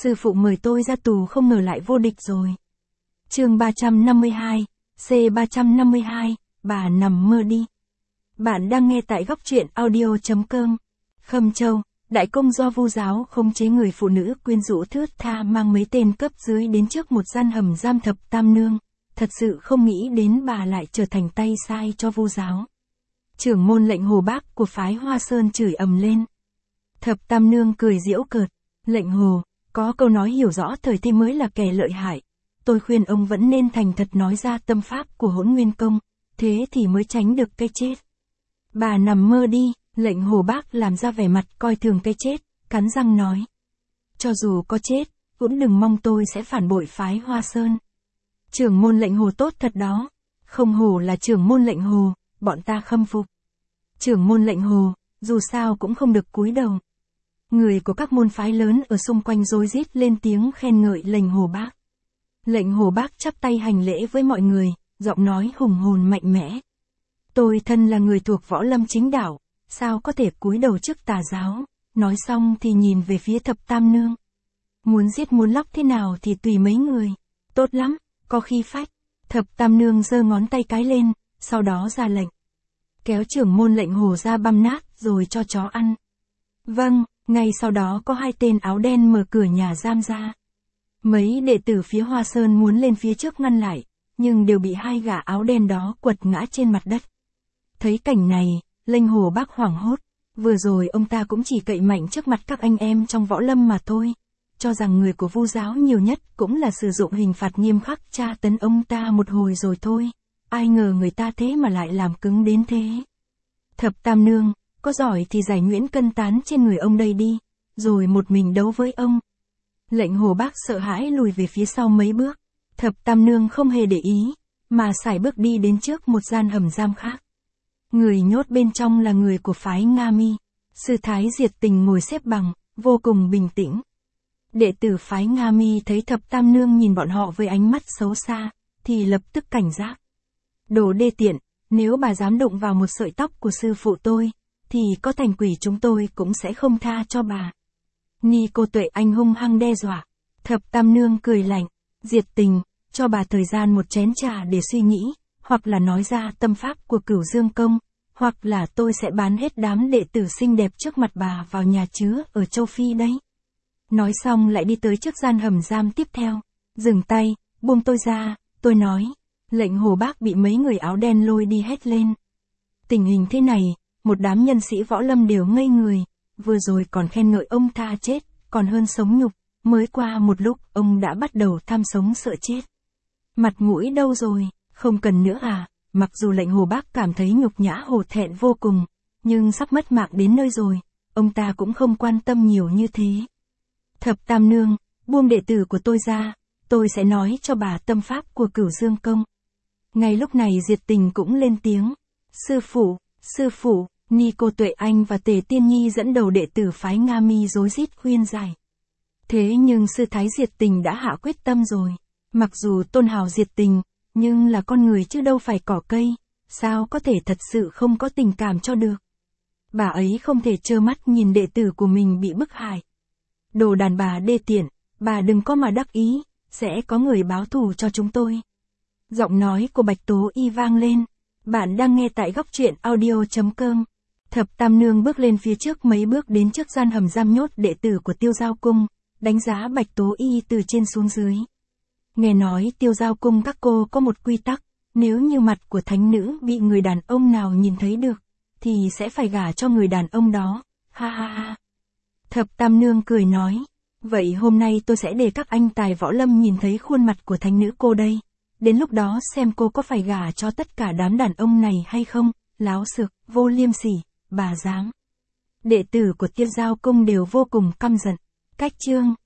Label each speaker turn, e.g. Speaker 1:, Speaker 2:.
Speaker 1: Sư phụ mời tôi ra tù không ngờ lại vô địch rồi. Chương 352, C352, bà nằm mơ đi. Bạn đang nghe tại góc truyện audio.com. Khâm Châu, đại công do Vu giáo khống chế người phụ nữ quyến rũ thướt tha mang mấy tên cấp dưới đến trước một gian hầm giam Thập Tam Nương, thật sự không nghĩ đến bà lại trở thành tay sai cho Vu giáo. Trưởng môn Lệnh Hồ Bác của phái Hoa Sơn chửi ầm lên. Thập Tam Nương cười giễu cợt, Lệnh Hồ, có câu nói hiểu rõ thời thế mới là kẻ lợi hại. Tôi khuyên ông vẫn nên thành thật nói ra tâm pháp của Hỗn Nguyên Công, thế thì mới tránh được cái chết. Bà nằm mơ đi, Lệnh Hồ Bác làm ra vẻ mặt coi thường cái chết, cắn răng nói. Cho dù có chết, cũng đừng mong tôi sẽ phản bội phái Hoa Sơn. Trưởng môn Lệnh Hồ tốt thật đó, không hổ là trưởng môn Lệnh Hồ, bọn ta khâm phục. Trưởng môn Lệnh Hồ, dù sao cũng không được cúi đầu. Người của các môn phái lớn ở xung quanh rối rít lên tiếng khen ngợi Lệnh Hồ Bác. Lệnh Hồ Bác chắp tay hành lễ với mọi người, giọng nói hùng hồn mạnh mẽ. Tôi thân là người thuộc võ lâm chính đạo, sao có thể cúi đầu trước tà giáo, nói xong thì nhìn về phía Thập Tam Nương. Muốn giết muốn lóc thế nào thì tùy mấy người, tốt lắm, có khí phách. Thập Tam Nương giơ ngón tay cái lên, sau đó ra lệnh. Kéo trưởng môn Lệnh Hồ ra băm nát rồi cho chó ăn. Vâng, ngay sau đó có hai tên áo đen mở cửa nhà giam ra. Mấy đệ tử phía Hoa Sơn muốn lên phía trước ngăn lại, nhưng đều bị hai gã áo đen đó quật ngã trên mặt đất. Thấy cảnh này, Lệnh Hồ Bác hoảng hốt, vừa rồi ông ta cũng chỉ cậy mạnh trước mặt các anh em trong võ lâm mà thôi, cho rằng người của Vu giáo nhiều nhất cũng là sử dụng hình phạt nghiêm khắc tra tấn ông ta một hồi rồi thôi, ai ngờ người ta thế mà lại làm cứng đến thế. Thập Tam Nương, có giỏi thì giải nhuyễn cân tán trên người ông đây đi, rồi một mình đấu với ông. Lệnh Hồ Bác sợ hãi lùi về phía sau mấy bước, Thập Tam Nương không hề để ý, mà sải bước đi đến trước một gian hầm giam khác. Người nhốt bên trong là người của phái Nga Mi, sư thái Diệt Tình ngồi xếp bằng, vô cùng bình tĩnh. Đệ tử phái Nga Mi thấy Thập Tam Nương nhìn bọn họ với ánh mắt xấu xa, thì lập tức cảnh giác. Đồ đê tiện, nếu bà dám đụng vào một sợi tóc của sư phụ tôi, thì có thành quỷ chúng tôi cũng sẽ không tha cho bà. Ni Cô Tuệ Anh hung hăng đe dọa. Thập Tam Nương cười lạnh, Diệt Tình, cho bà thời gian một chén trà để suy nghĩ, hoặc là nói ra tâm pháp của Cửu Dương Công, hoặc là tôi sẽ bán hết đám đệ tử xinh đẹp trước mặt bà vào nhà chứa ở châu Phi đấy. Nói xong lại đi tới trước gian hầm giam tiếp theo. Dừng tay, buông tôi ra, tôi nói. Lệnh Hồ Bác bị mấy người áo đen lôi đi hét lên. Tình hình thế này, một đám nhân sĩ võ lâm đều ngây người, vừa rồi còn khen ngợi ông tha chết, còn hơn sống nhục, mới qua một lúc ông đã bắt đầu tham sống sợ chết. Mặt mũi đâu rồi, không cần nữa à? Mặc dù Lệnh Hồ Bác cảm thấy nhục nhã hổ thẹn vô cùng, nhưng sắp mất mạng đến nơi rồi, ông ta cũng không quan tâm nhiều như thế. Thập Tam Nương, buông đệ tử của tôi ra, tôi sẽ nói cho bà tâm pháp của Cửu Dương Công. Ngay lúc này Diệt Tình cũng lên tiếng. Sư phụ, Ni Cô Tuệ Anh và Tề Tiên Nhi dẫn đầu đệ tử phái Nga Mi rối rít khuyên giải. Thế nhưng sư thái Diệt Tình đã hạ quyết tâm rồi. Mặc dù tôn hào Diệt Tình, nhưng là con người chứ đâu phải cỏ cây, sao có thể thật sự không có tình cảm cho được. Bà ấy không thể trơ mắt nhìn đệ tử của mình bị bức hại. Đồ đàn bà đê tiện, bà đừng có mà đắc ý, sẽ có người báo thù cho chúng tôi. Giọng nói của Bạch Tố Y vang lên. Bạn đang nghe tại góc truyện audio.com. Thập Tam Nương bước lên phía trước mấy bước đến trước gian hầm giam nhốt đệ tử của Tiêu Giao Cung, đánh giá Bạch Tố Y từ trên xuống dưới. Nghe nói Tiêu Giao Cung các cô có một quy tắc, nếu như mặt của thánh nữ bị người đàn ông nào nhìn thấy được, thì sẽ phải gả cho người đàn ông đó, ha ha ha. Thập Tam Nương cười nói, vậy hôm nay tôi sẽ để các anh tài võ lâm nhìn thấy khuôn mặt của thánh nữ cô đây. Đến lúc đó xem cô có phải gả cho tất cả đám đàn ông này hay không, láo xược, vô liêm sỉ, bà dám. Đệ tử của Tiêu Giao Cung đều vô cùng căm giận. Cách chương